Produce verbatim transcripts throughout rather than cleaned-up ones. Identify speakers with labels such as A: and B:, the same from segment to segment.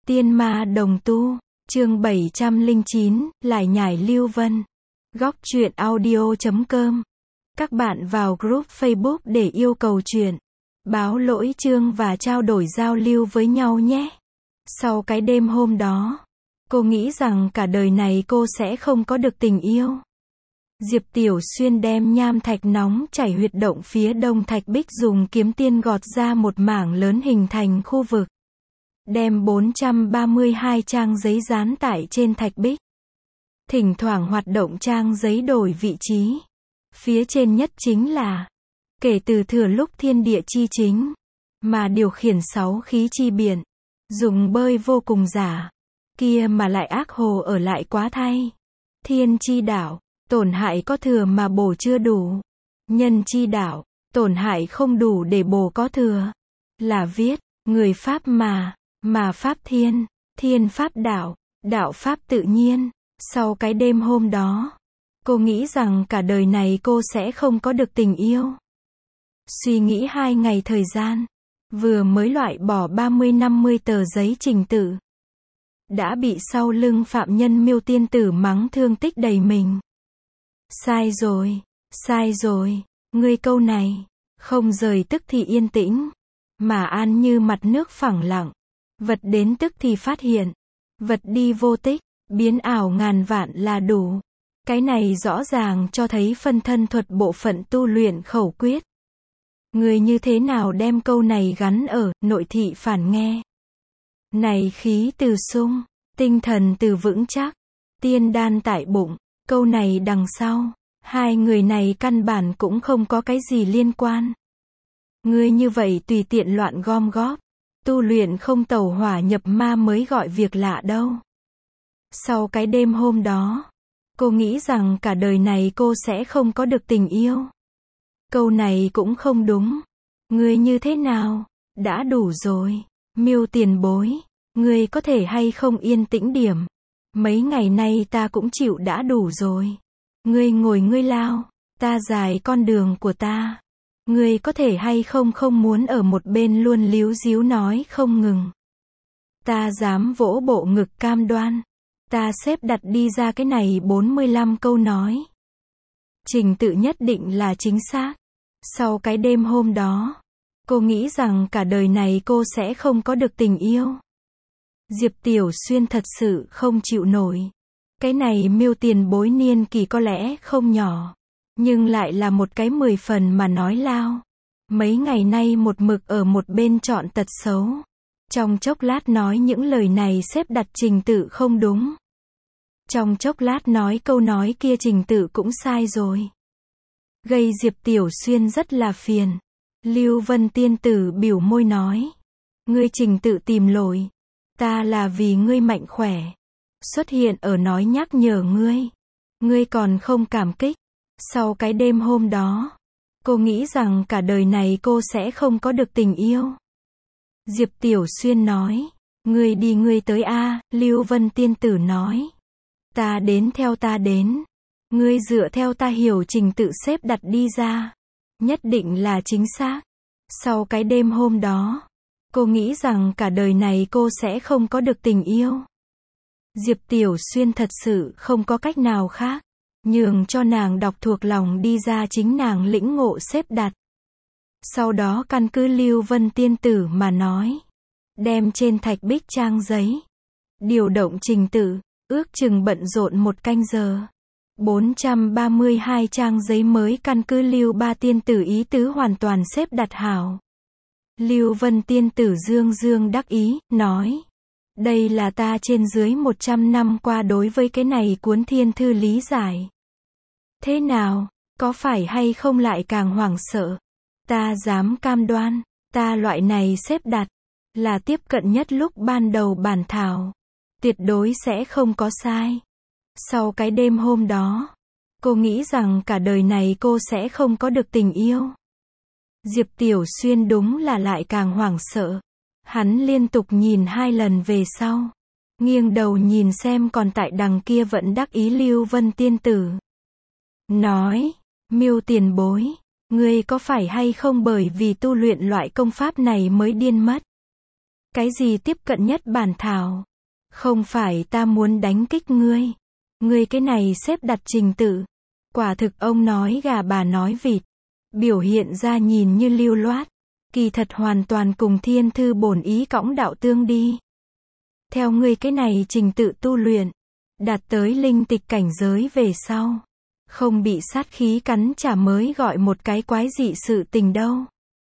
A: Tiên ma đồng tu, chương bảy trăm lẻ chín, lải nhải Lưu Vân. Góc truyện audio chấm com. Các bạn vào group Facebook để yêu cầu truyện, báo lỗi chương và trao đổi giao lưu với nhau nhé. Sau cái đêm hôm đó, cô nghĩ rằng cả đời này cô sẽ không có được tình yêu. Diệp Tiểu Xuyên đem nham thạch nóng chảy huyệt động phía đông thạch bích dùng kiếm tiên gọt ra một mảng lớn hình thành khu vực. Đem bốn trăm ba mươi hai trang giấy dán tải trên thạch bích. Thỉnh thoảng hoạt động trang giấy đổi vị trí. Phía trên nhất chính là, kể từ thừa lúc thiên địa chi chính, mà điều khiển sáu khí chi biển, dùng bơi vô cùng giả, kia mà lại ác hồ ở lại quá thay. Thiên chi đảo, tổn hại có thừa mà bổ chưa đủ. Nhân chi đảo, tổn hại không đủ để bổ có thừa. Là viết, người Pháp mà, mà Pháp thiên, thiên Pháp đạo, đạo Pháp tự nhiên. Sau cái đêm hôm đó, cô nghĩ rằng cả đời này cô sẽ không có được tình yêu. Suy nghĩ hai ngày thời gian, vừa mới loại bỏ ba mươi năm mươi tờ giấy trình tự, đã bị sau lưng phạm nhân Miêu tiên tử mắng thương tích đầy mình. Sai rồi, sai rồi, ngươi câu này, không rời tức thì yên tĩnh, mà an như mặt nước phẳng lặng, vật đến tức thì phát hiện, vật đi vô tích, biến ảo ngàn vạn là đủ. Cái này rõ ràng cho thấy phân thân thuật bộ phận tu luyện khẩu quyết. Người như thế nào đem câu này gắn ở nội thị phản nghe. Này khí từ sung, tinh thần từ vững chắc, tiên đan tại bụng, câu này đằng sau, hai người này căn bản cũng không có cái gì liên quan. Ngươi như vậy tùy tiện loạn gom góp, tu luyện không tẩu hỏa nhập ma mới gọi việc lạ đâu. Sau cái đêm hôm đó, cô nghĩ rằng cả đời này cô sẽ không có được tình yêu. Câu này cũng không đúng. Ngươi như thế nào? Đã đủ rồi. Miêu tiền bối, ngươi có thể hay không yên tĩnh điểm? Mấy ngày nay ta cũng chịu đã đủ rồi. Ngươi ngồi ngươi lao, ta dài con đường của ta. Ngươi có thể hay không không muốn ở một bên luôn líu díu nói không ngừng. Ta dám vỗ bộ ngực cam đoan. Ta xếp đặt đi ra cái này bốn mươi lăm câu nói. Trình tự nhất định là chính xác. Sau cái đêm hôm đó, cô nghĩ rằng cả đời này cô sẽ không có được tình yêu. Diệp Tiểu Xuyên thật sự không chịu nổi. Cái này Miêu tiền bối niên kỳ có lẽ không nhỏ, nhưng lại là một cái mười phần mà nói lao. Mấy ngày nay một mực ở một bên chọn tật xấu. Trong chốc lát nói những lời này xếp đặt trình tự không đúng. Trong chốc lát nói câu nói kia trình tự cũng sai rồi. Gây Diệp Tiểu Xuyên rất là phiền. Lưu Vân tiên tử biểu môi nói. Ngươi trình tự tìm lỗi. Ta là vì ngươi mạnh khỏe. Xuất hiện ở nói nhắc nhở ngươi. Ngươi còn không cảm kích. Sau cái đêm hôm đó, cô nghĩ rằng cả đời này cô sẽ không có được tình yêu. Diệp Tiểu Xuyên nói, ngươi đi ngươi tới a. Lưu Vân tiên tử nói, ta đến theo ta đến, ngươi dựa theo ta hiểu trình tự xếp đặt đi ra, nhất định là chính xác. Sau cái đêm hôm đó, cô nghĩ rằng cả đời này cô sẽ không có được tình yêu. Diệp Tiểu Xuyên thật sự không có cách nào khác, nhường cho nàng đọc thuộc lòng đi ra chính nàng lĩnh ngộ xếp đặt. Sau đó căn cứ Lưu Vân tiên tử mà nói, đem trên thạch bích trang giấy, điều động trình tự, ước chừng bận rộn một canh giờ. bốn trăm ba mươi hai trang giấy mới căn cứ Lưu Ba tiên tử ý tứ hoàn toàn xếp đặt hảo. Lưu Vân tiên tử dương dương đắc ý, nói, đây là ta trên dưới một trăm năm qua đối với cái này cuốn thiên thư lý giải. Thế nào, có phải hay không lại càng hoảng sợ? Ta dám cam đoan, ta loại này xếp đặt, là tiếp cận nhất lúc ban đầu bản thảo. Tuyệt đối sẽ không có sai. Sau cái đêm hôm đó, cô nghĩ rằng cả đời này cô sẽ không có được tình yêu. Diệp Tiểu Xuyên đúng là lại càng hoảng sợ. Hắn liên tục nhìn hai lần về sau. Nghiêng đầu nhìn xem còn tại đằng kia vẫn đắc ý Lưu Vân tiên tử. Nói, Miêu tiền bối, ngươi có phải hay không bởi vì tu luyện loại công pháp này mới điên mất? Cái gì tiếp cận nhất bản thảo? Không phải ta muốn đánh kích ngươi. Ngươi cái này xếp đặt trình tự. Quả thực ông nói gà bà nói vịt. Biểu hiện ra nhìn như lưu loát. Kỳ thật hoàn toàn cùng thiên thư bổn ý cõng đạo tương đi. Theo ngươi cái này trình tự tu luyện. Đạt tới linh tịch cảnh giới về sau. Không bị sát khí cắn trả mới gọi một cái quái dị sự tình đâu.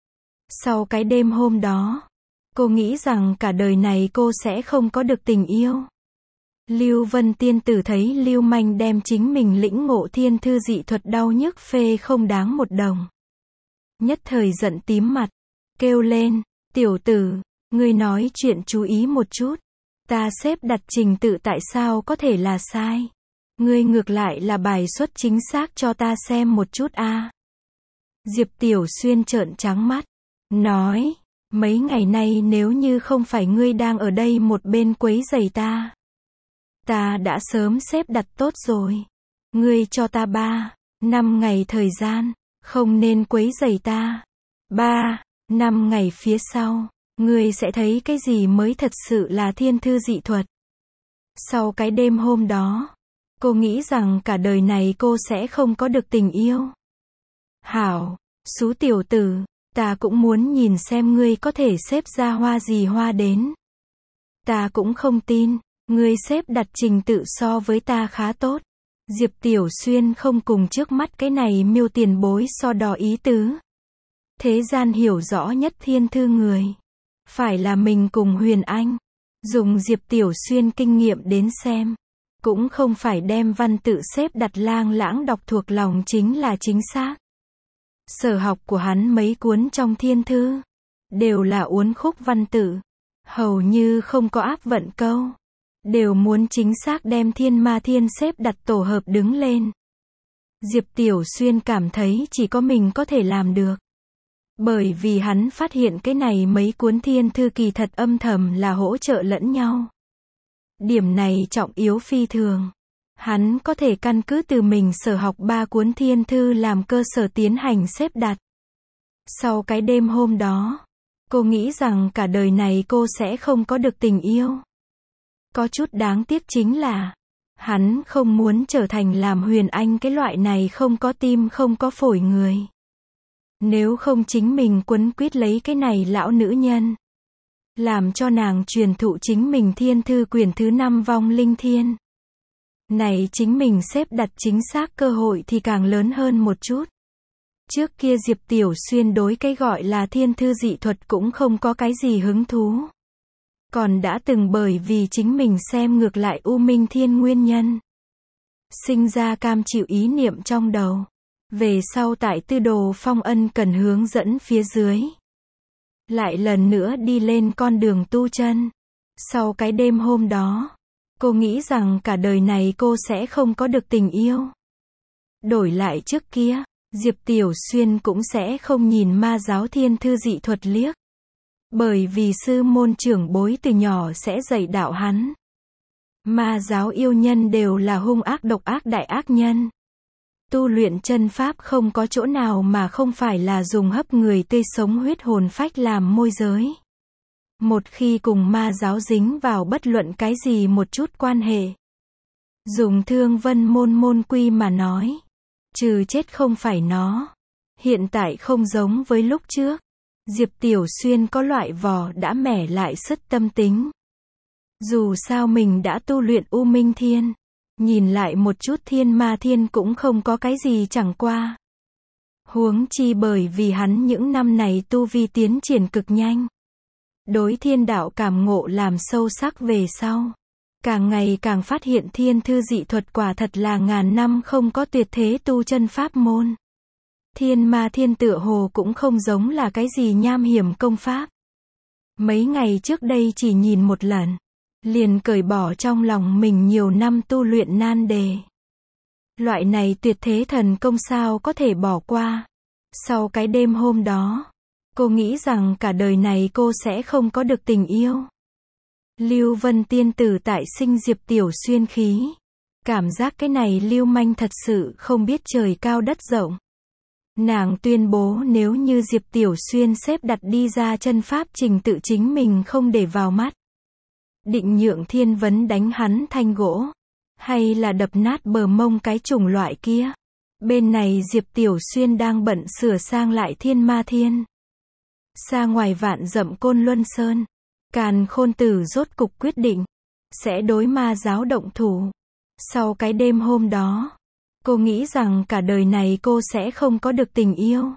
A: Sau cái đêm hôm đó. Cô nghĩ rằng cả đời này cô sẽ không có được tình yêu. Lưu Vân tiên tử thấy Lưu Manh đem chính mình lĩnh ngộ thiên thư dị thuật đau nhức phê không đáng một đồng. Nhất thời giận tím mặt. Kêu lên, tiểu tử, ngươi nói chuyện chú ý một chút. Ta xếp đặt trình tự tại sao có thể là sai. Ngươi ngược lại là bài xuất chính xác cho ta xem một chút a. À. Diệp Tiểu Xuyên trợn trắng mắt. Nói, mấy ngày nay nếu như không phải ngươi đang ở đây một bên quấy rầy ta. Ta đã sớm xếp đặt tốt rồi. Ngươi cho ta ba, năm ngày thời gian, không nên quấy rầy ta. Ba, năm ngày phía sau, ngươi sẽ thấy cái gì mới thật sự là thiên thư dị thuật. Sau cái đêm hôm đó, cô nghĩ rằng cả đời này cô sẽ không có được tình yêu. Hảo, xú tiểu tử, ta cũng muốn nhìn xem ngươi có thể xếp ra hoa gì hoa đến. Ta cũng không tin, ngươi xếp đặt trình tự so với ta khá tốt. Diệp Tiểu Xuyên không cùng trước mắt cái này miêu tiền bối so đo ý tứ. Thế gian hiểu rõ nhất thiên thư người. Phải là mình cùng Huyền Anh. Dùng Diệp Tiểu Xuyên kinh nghiệm đến xem. Cũng không phải đem văn tự xếp đặt lang lãng đọc thuộc lòng chính là chính xác. Sở học của hắn mấy cuốn trong thiên thư. Đều là uốn khúc văn tự. Hầu như không có áp vận câu. Đều muốn chính xác đem thiên ma thiên xếp đặt tổ hợp đứng lên. Diệp Tiểu Xuyên cảm thấy chỉ có mình có thể làm được. Bởi vì hắn phát hiện cái này mấy cuốn thiên thư kỳ thật âm thầm là hỗ trợ lẫn nhau. Điểm này trọng yếu phi thường. Hắn có thể căn cứ từ mình sở học ba cuốn thiên thư làm cơ sở tiến hành xếp đặt. Sau cái đêm hôm đó, cô nghĩ rằng cả đời này cô sẽ không có được tình yêu. Có chút đáng tiếc chính là, hắn không muốn trở thành làm Huyền Anh cái loại này không có tim không có phổi người. Nếu không chính mình quấn quýt lấy cái này lão nữ nhân. Làm cho nàng truyền thụ chính mình thiên thư quyển thứ năm vong linh thiên. Này chính mình xếp đặt chính xác cơ hội thì càng lớn hơn một chút. Trước kia Diệp Tiểu Xuyên đối cái gọi là thiên thư dị thuật cũng không có cái gì hứng thú. Còn đã từng bởi vì chính mình xem ngược lại U Minh Thiên nguyên nhân. Sinh ra cam chịu ý niệm trong đầu. Về sau tại Tư Đồ Phong ân cần hướng dẫn phía dưới. Lại lần nữa đi lên con đường tu chân. Sau cái đêm hôm đó, cô nghĩ rằng cả đời này cô sẽ không có được tình yêu. Đổi lại trước kia, Diệp Tiểu Xuyên cũng sẽ không nhìn ma giáo thiên thư dị thuật liếc. Bởi vì sư môn trưởng bối từ nhỏ sẽ dạy đạo hắn. Ma giáo yêu nhân đều là hung ác độc ác đại ác nhân. Tu luyện chân pháp không có chỗ nào mà không phải là dùng hấp người tươi sống huyết hồn phách làm môi giới. Một khi cùng ma giáo dính vào bất luận cái gì một chút quan hệ. Dùng Thương Vân môn môn quy mà nói. Trừ chết không phải nó. Hiện tại không giống với lúc trước. Diệp Tiểu Xuyên có loại vò đã mẻ lại sức tâm tính. Dù sao mình đã tu luyện U Minh Thiên. Nhìn lại một chút thiên ma thiên cũng không có cái gì chẳng qua. Huống chi bởi vì hắn những năm này tu vi tiến triển cực nhanh. Đối thiên đạo cảm ngộ làm sâu sắc về sau. Càng ngày càng phát hiện thiên thư dị thuật quả thật là ngàn năm không có tuyệt thế tu chân pháp môn. Thiên ma thiên tựa hồ cũng không giống là cái gì nham hiểm công pháp. Mấy ngày trước đây chỉ nhìn một lần. Liền cởi bỏ trong lòng mình nhiều năm tu luyện nan đề. Loại này tuyệt thế thần công sao có thể bỏ qua. Sau cái đêm hôm đó, cô nghĩ rằng cả đời này cô sẽ không có được tình yêu. Lưu Vân tiên tử tại sinh Diệp Tiểu Xuyên khí. Cảm giác cái này lưu manh thật sự không biết trời cao đất rộng. Nàng tuyên bố nếu như Diệp Tiểu Xuyên xếp đặt đi ra chân pháp trình tự chính mình không để vào mắt. Định nhượng Thiên Vấn đánh hắn thanh gỗ. Hay là đập nát bờ mông cái chủng loại kia. Bên này Diệp Tiểu Xuyên đang bận sửa sang lại Thiên Ma Thiên. Xa ngoài vạn dặm Côn Luân Sơn. Càn Khôn Tử rốt cục quyết định. Sẽ đối ma giáo động thủ. Sau cái đêm hôm đó. Cô nghĩ rằng cả đời này cô sẽ không có được tình yêu.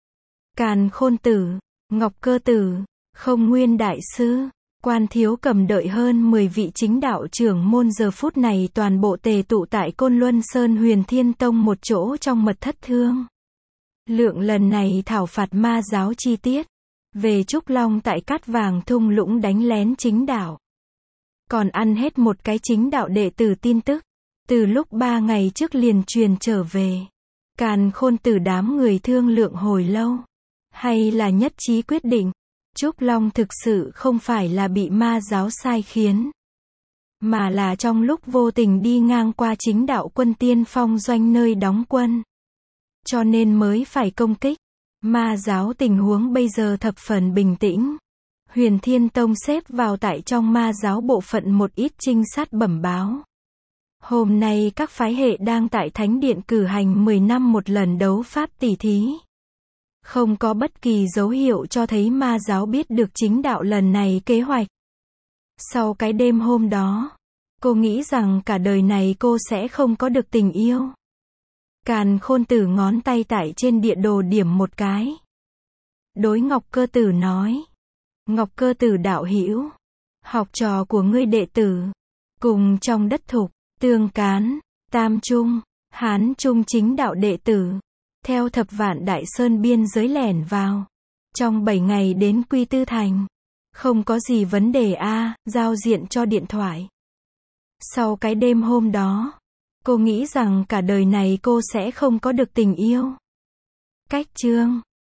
A: Càn Khôn Tử, Ngọc Cơ Tử, Không Nguyên Đại Sư, Quan Thiếu Cầm đợi hơn mười vị chính đạo trưởng môn giờ phút này toàn bộ tề tụ tại Côn Luân Sơn Huyền Thiên Tông một chỗ trong mật thất thương. Lượng lần này thảo phạt ma giáo chi tiết. Về Trúc Long tại Cát Vàng thung lũng đánh lén chính đạo. Còn ăn hết một cái chính đạo đệ tử tin tức. Từ lúc ba ngày trước liền truyền trở về. Càn Khôn Tử đám người thương lượng hồi lâu. Hay là nhất trí quyết định. Trúc Long thực sự không phải là bị ma giáo sai khiến. Mà là trong lúc vô tình đi ngang qua chính đạo quân tiên phong doanh nơi đóng quân. Cho nên mới phải công kích. Ma giáo tình huống bây giờ thập phần bình tĩnh. Huyền Thiên Tông xếp vào tại trong ma giáo bộ phận một ít trinh sát bẩm báo. Hôm nay các phái hệ đang tại Thánh Điện cử hành mười năm một lần đấu pháp tỷ thí. Không có bất kỳ dấu hiệu cho thấy ma giáo biết được chính đạo lần này kế hoạch. Sau cái đêm hôm đó, cô nghĩ rằng cả đời này cô sẽ không có được tình yêu. Càn Khôn Tử ngón tay tại trên địa đồ điểm một cái. Đối Ngọc Cơ Tử nói. Ngọc Cơ Tử đạo hữu, học trò của ngươi đệ tử, cùng trong đất thục, Tương Cán, Tam Trung, Hán Trung chính đạo đệ tử, theo thập vạn đại sơn biên giới lẻn vào. Trong bảy ngày đến Quy Tư Thành. Không có gì vấn đề a, à, giao diện cho điện thoại. Sau cái đêm hôm đó, cô nghĩ rằng cả đời này cô sẽ không có được tình yêu. Cách chương